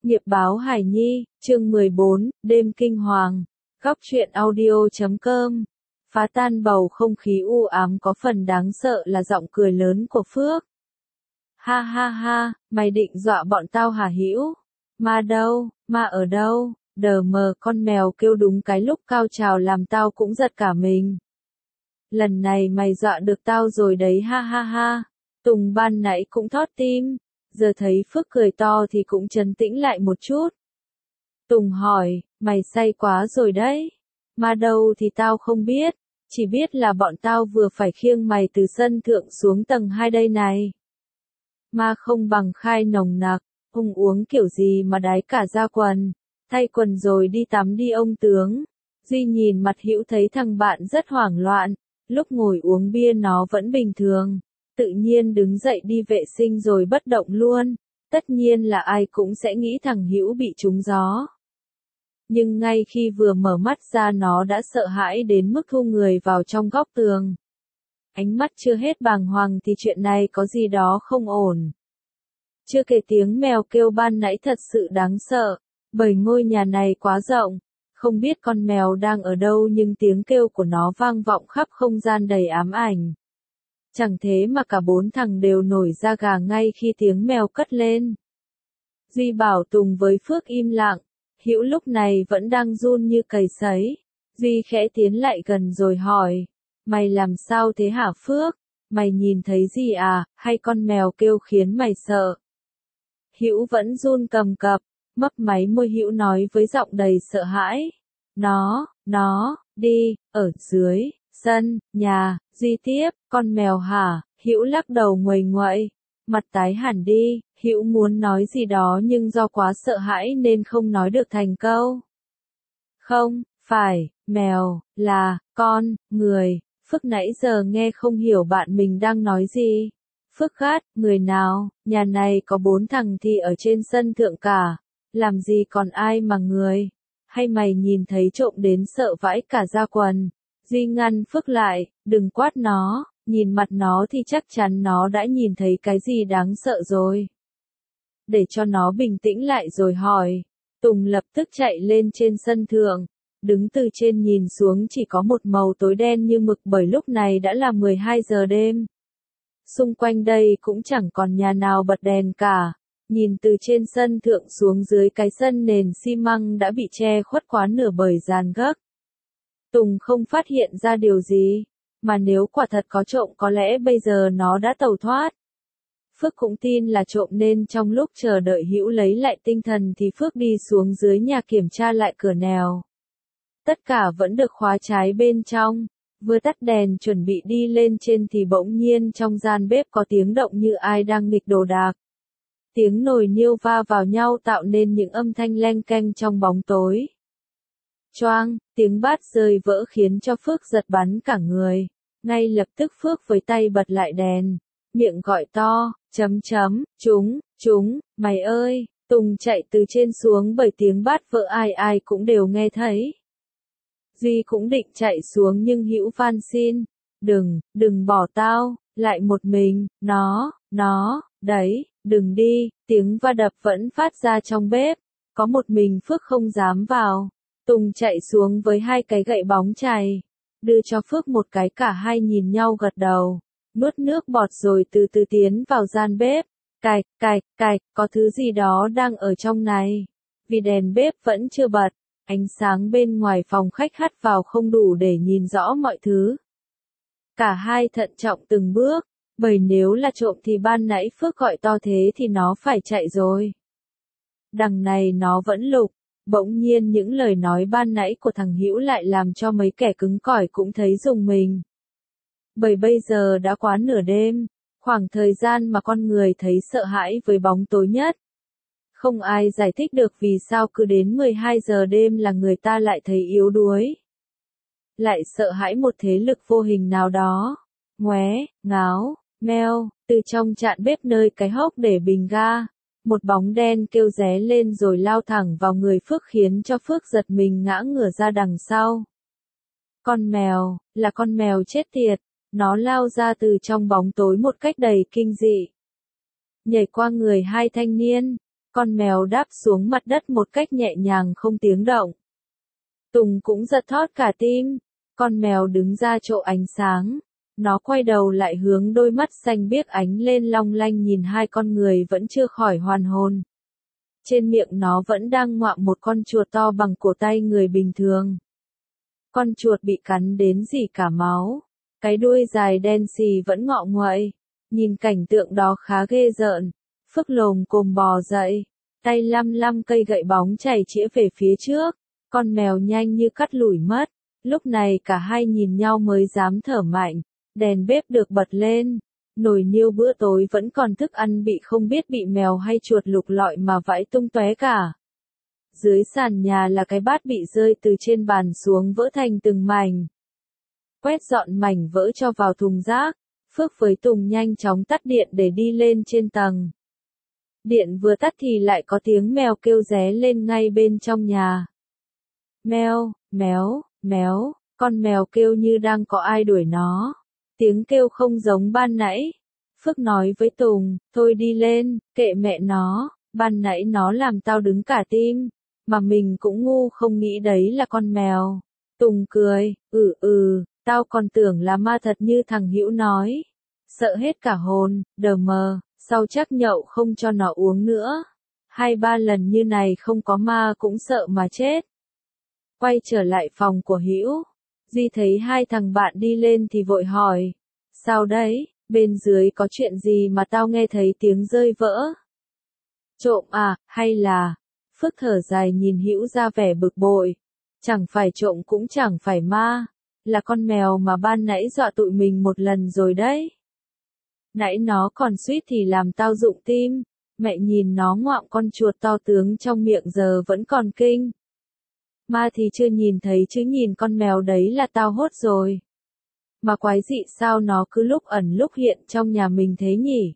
Nghiệp báo Hải Nhi, chương 14, đêm kinh hoàng. Góc truyện audio.com. Phá tan bầu không khí u ám có phần đáng sợ là giọng cười lớn của Phước. Ha ha ha, mày định dọa bọn tao hả Hữu? Ma đâu, ma ở đâu? Đờ mờ, con mèo kêu đúng cái lúc cao trào làm tao cũng giật cả mình. Lần này mày dọa được tao rồi đấy, ha ha ha. Tùng ban nãy cũng thót tim, giờ thấy Phước cười to thì cũng trấn tĩnh lại một chút. Tùng hỏi, mày say quá rồi đấy. Ma đâu thì tao không biết, chỉ biết là bọn tao vừa phải khiêng mày từ sân thượng xuống tầng 2 đây này. Ma không bằng khai nồng nặc, ông uống kiểu gì mà đái cả ra quần, thay quần rồi đi tắm đi ông tướng. Duy nhìn mặt Hữu thấy thằng bạn rất hoảng loạn, lúc ngồi uống bia nó vẫn bình thường, tự nhiên đứng dậy đi vệ sinh rồi bất động luôn. Tất nhiên là ai cũng sẽ nghĩ thằng Hữu bị trúng gió. Nhưng ngay khi vừa mở mắt ra nó đã sợ hãi đến mức thu người vào trong góc tường. Ánh mắt chưa hết bàng hoàng thì chuyện này có gì đó không ổn. Chưa kể tiếng mèo kêu ban nãy thật sự đáng sợ, bởi ngôi nhà này quá rộng, không biết con mèo đang ở đâu nhưng tiếng kêu của nó vang vọng khắp không gian đầy ám ảnh. Chẳng thế mà cả bốn thằng đều nổi da gà ngay khi tiếng mèo cất lên. Duy bảo Tùng với Phước im lặng, Hữu lúc này vẫn đang run như cầy sấy. Duy khẽ tiến lại gần rồi hỏi, mày làm sao thế hả Phước? Mày nhìn thấy gì à, hay con mèo kêu khiến mày sợ? Hữu vẫn run cầm cập, mấp máy môi. Hữu nói với giọng đầy sợ hãi. Nó, đi, ở dưới, sân, nhà. Duy tiếp, con mèo hả? Hữu lắc đầu nguầy nguậy, mặt tái hẳn đi. Hữu muốn nói gì đó nhưng do quá sợ hãi nên không nói được thành câu. Không, phải, mèo, là, con, người. Phước nãy giờ nghe không hiểu bạn mình đang nói gì. Phước gắt, người nào, nhà này có 4 thằng thì ở trên sân thượng cả. Làm gì còn ai mà người? Hay mày nhìn thấy trộm đến sợ vãi cả da quần? Duy ngăn Phước lại, đừng quát nó, nhìn mặt nó thì chắc chắn nó đã nhìn thấy cái gì đáng sợ rồi. Để cho nó bình tĩnh lại rồi hỏi. Tùng lập tức chạy lên trên sân thượng, đứng từ trên nhìn xuống chỉ có một màu tối đen như mực bởi lúc này đã là 12 giờ đêm. Xung quanh đây cũng chẳng còn nhà nào bật đèn cả. Nhìn từ trên sân thượng xuống dưới cái sân nền xi măng đã bị che khuất quá nửa bởi dàn gấc. Tùng không phát hiện ra điều gì, mà nếu quả thật có trộm có lẽ bây giờ nó đã tẩu thoát. Phước cũng tin là trộm nên trong lúc chờ đợi Hữu lấy lại tinh thần thì Phước đi xuống dưới nhà kiểm tra lại cửa nèo. Tất cả vẫn được khóa trái bên trong. Vừa tắt đèn chuẩn bị đi lên trên thì bỗng nhiên trong gian bếp có tiếng động như ai đang nghịch đồ đạc. Tiếng nồi niêu va vào nhau tạo nên những âm thanh leng keng trong bóng tối. Choang, tiếng bát rơi vỡ khiến cho Phước giật bắn cả người. Ngay lập tức Phước với tay bật lại đèn, miệng gọi to, chúng, mày ơi. Tùng chạy từ trên xuống bởi tiếng bát vỡ ai cũng đều nghe thấy. Duy cũng định chạy xuống nhưng Hữu van xin, đừng bỏ tao, lại một mình. Nó, đấy, đừng đi. Tiếng va đập vẫn phát ra trong bếp, có một mình Phước không dám vào. Tùng chạy xuống với 2 cái gậy bóng chày, đưa cho Phước một cái, cả hai nhìn nhau gật đầu, nuốt nước bọt rồi từ từ tiến vào gian bếp. Cạch, có thứ gì đó đang ở trong này. Vì đèn bếp vẫn chưa bật, ánh sáng bên ngoài phòng khách hắt vào không đủ để nhìn rõ mọi thứ. Cả hai thận trọng từng bước, bởi nếu là trộm thì ban nãy Phước gọi to thế thì nó phải chạy rồi. Đằng này nó vẫn lục. Bỗng nhiên những lời nói ban nãy của thằng Hữu lại làm cho mấy kẻ cứng cỏi cũng thấy rùng mình. Bởi bây giờ đã quá nửa đêm, khoảng thời gian mà con người thấy sợ hãi với bóng tối nhất. Không ai giải thích được vì sao cứ đến 12 giờ đêm là người ta lại thấy yếu đuối. Lại sợ hãi một thế lực vô hình nào đó. Ngoé, ngáo, meo, từ trong chạn bếp nơi cái hốc để bình ga. Một bóng đen kêu ré lên rồi lao thẳng vào người Phước khiến cho Phước giật mình ngã ngửa ra đằng sau. Con mèo, là con mèo chết tiệt, nó lao ra từ trong bóng tối một cách đầy kinh dị. Nhảy qua người 2 thanh niên, Con mèo đáp xuống mặt đất một cách nhẹ nhàng không tiếng động. Tùng cũng giật thót cả tim. Con mèo đứng ra chỗ ánh sáng. Nó quay đầu lại hướng đôi mắt xanh biếc ánh lên long lanh nhìn hai con người vẫn chưa khỏi hoàn hồn. Trên miệng nó vẫn đang ngoạm một con chuột to bằng cổ tay người bình thường. Con chuột bị cắn đến rỉ cả máu. Cái đuôi dài đen xì vẫn ngọ nguậy. Nhìn cảnh tượng đó khá ghê rợn. Phước lồm cồm bò dậy. Tay lăm lăm cây gậy bóng chảy chĩa về phía trước. Con mèo nhanh như cắt lủi mất. Lúc này cả hai nhìn nhau mới dám thở mạnh. Đèn bếp được bật lên. Nồi niêu bữa tối vẫn còn thức ăn bị không biết bị mèo hay chuột lục lọi mà vãi tung tóe cả. Dưới sàn nhà là cái bát bị rơi từ trên bàn xuống vỡ thành từng mảnh. Quét dọn mảnh vỡ cho vào thùng rác. Phước với Tùng nhanh chóng tắt điện để đi lên trên tầng. Điện vừa tắt thì lại có tiếng mèo kêu ré lên ngay bên trong nhà. Mèo, méo, méo, con mèo kêu như đang có ai đuổi nó. Tiếng kêu không giống ban nãy. Phước nói với Tùng, thôi đi lên, kệ mẹ nó, ban nãy nó làm tao đứng cả tim. Mà mình cũng ngu không nghĩ đấy là con mèo. Tùng cười, tao còn tưởng là ma thật như thằng Hữu nói. Sợ hết cả hồn, đờ mờ, sau chắc nhậu không cho nó uống nữa. 2-3 lần như này không có ma cũng sợ mà chết. Quay trở lại phòng của Hữu. Duy thấy hai thằng bạn đi lên thì vội hỏi. Sao đấy, bên dưới có chuyện gì mà tao nghe thấy tiếng rơi vỡ? Trộm à, hay là... Phước thở dài nhìn Hữu ra vẻ bực bội. Chẳng phải trộm cũng chẳng phải ma. Là con mèo mà ban nãy dọa tụi mình một lần rồi đấy. Nãy nó còn suýt thì làm tao rụng tim. Mẹ nhìn nó ngoạm con chuột to tướng trong miệng giờ vẫn còn kinh. Ma thì chưa nhìn thấy chứ nhìn con mèo đấy là tao hốt rồi. Mà quái dị sao nó cứ lúc ẩn lúc hiện trong nhà mình thế nhỉ?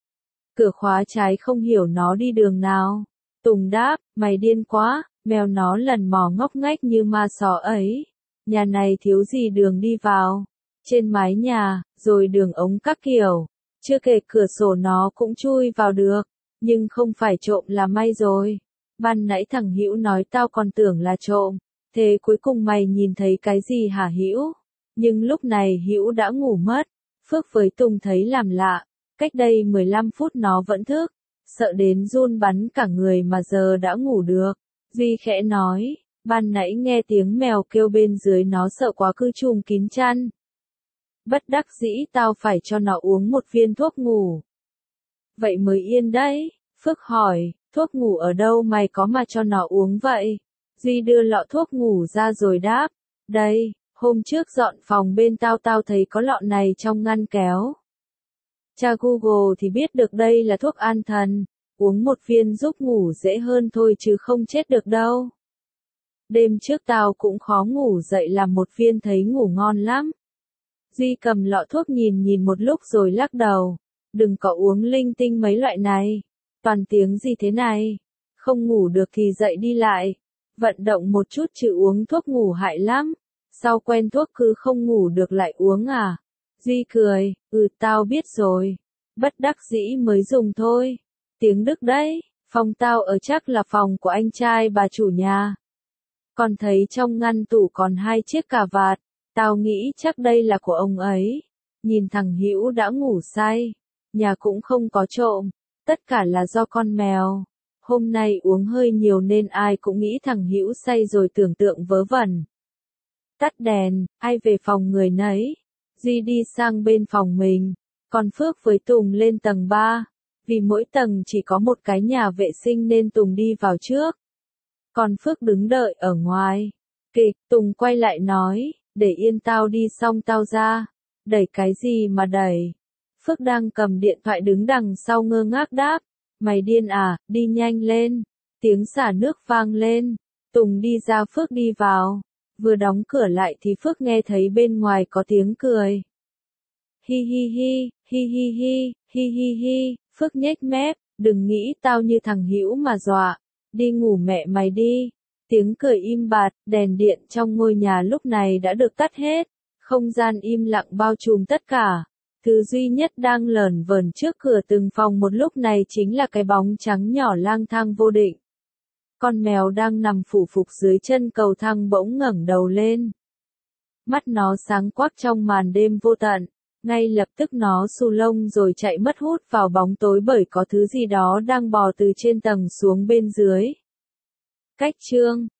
Cửa khóa trái không hiểu nó đi đường nào. Tùng đáp, mày điên quá, mèo nó lần mò ngóc ngách như ma sò ấy. Nhà này thiếu gì đường đi vào. Trên mái nhà, rồi đường ống các kiểu. Chưa kể cửa sổ nó cũng chui vào được. Nhưng không phải trộm là may rồi. Ban nãy thằng Hữu nói tao còn tưởng là trộm. Thế cuối cùng mày nhìn thấy cái gì hả Hữu? Nhưng lúc này Hữu đã ngủ mất. Phước với Tùng thấy làm lạ. Cách đây 15 phút nó vẫn thức. Sợ đến run bắn cả người mà giờ đã ngủ được. Duy khẽ nói, ban nãy nghe tiếng mèo kêu bên dưới nó sợ quá cứ trùm kín chăn. Bất đắc dĩ tao phải cho nó uống một viên thuốc ngủ. Vậy mới yên đấy. Phước hỏi, thuốc ngủ ở đâu mày có mà cho nó uống vậy? Duy đưa lọ thuốc ngủ ra rồi đáp, đây, hôm trước dọn phòng bên tao thấy có lọ này trong ngăn kéo. Tra Google thì biết được đây là thuốc an thần, uống một viên giúp ngủ dễ hơn thôi chứ không chết được đâu. Đêm trước tao cũng khó ngủ dậy làm một viên thấy ngủ ngon lắm. Duy cầm lọ thuốc nhìn một lúc rồi lắc đầu, đừng có uống linh tinh mấy loại này, toàn tiếng gì thế này, không ngủ được thì dậy đi lại, vận động một chút chứ uống thuốc ngủ hại lắm, sau quen thuốc cứ không ngủ được lại uống à. Duy cười, tao biết rồi, bất đắc dĩ mới dùng thôi, tiếng Đức đấy, phòng tao ở chắc là phòng của anh trai bà chủ nhà. Còn thấy trong ngăn tủ còn 2 chiếc cà vạt, tao nghĩ chắc đây là của ông ấy. Nhìn thằng Hữu đã ngủ say, nhà cũng không có trộm, tất cả là do con mèo. Hôm nay uống hơi nhiều nên ai cũng nghĩ thằng Hữu say rồi tưởng tượng vớ vẩn. Tắt đèn, ai về phòng người nấy. Duy đi sang bên phòng mình, còn Phước với Tùng lên tầng 3. Vì mỗi tầng chỉ có một cái nhà vệ sinh nên Tùng đi vào trước. Còn Phước đứng đợi ở ngoài. Kịch, Tùng quay lại nói, để yên tao đi xong tao ra. Đẩy cái gì mà đẩy? Phước đang cầm điện thoại đứng đằng sau ngơ ngác đáp. Mày điên à, đi nhanh lên. Tiếng xả nước vang lên. Tùng đi ra Phước đi vào. Vừa đóng cửa lại thì Phước nghe thấy bên ngoài có tiếng cười. Hi hi hi, hi hi hi, hi hi hi, Phước nhếch mép, đừng nghĩ tao như thằng Hữu mà dọa. Đi ngủ mẹ mày đi. Tiếng cười im bặt, đèn điện trong ngôi nhà lúc này đã được tắt hết. Không gian im lặng bao trùm tất cả. Thứ duy nhất đang lởn vởn trước cửa từng phòng một lúc này chính là cái bóng trắng nhỏ lang thang vô định. Con mèo đang nằm phủ phục dưới chân cầu thang bỗng ngẩng đầu lên. Mắt nó sáng quắc trong màn đêm vô tận. Ngay lập tức nó xù lông rồi chạy mất hút vào bóng tối bởi có thứ gì đó đang bò từ trên tầng xuống bên dưới. Cách chương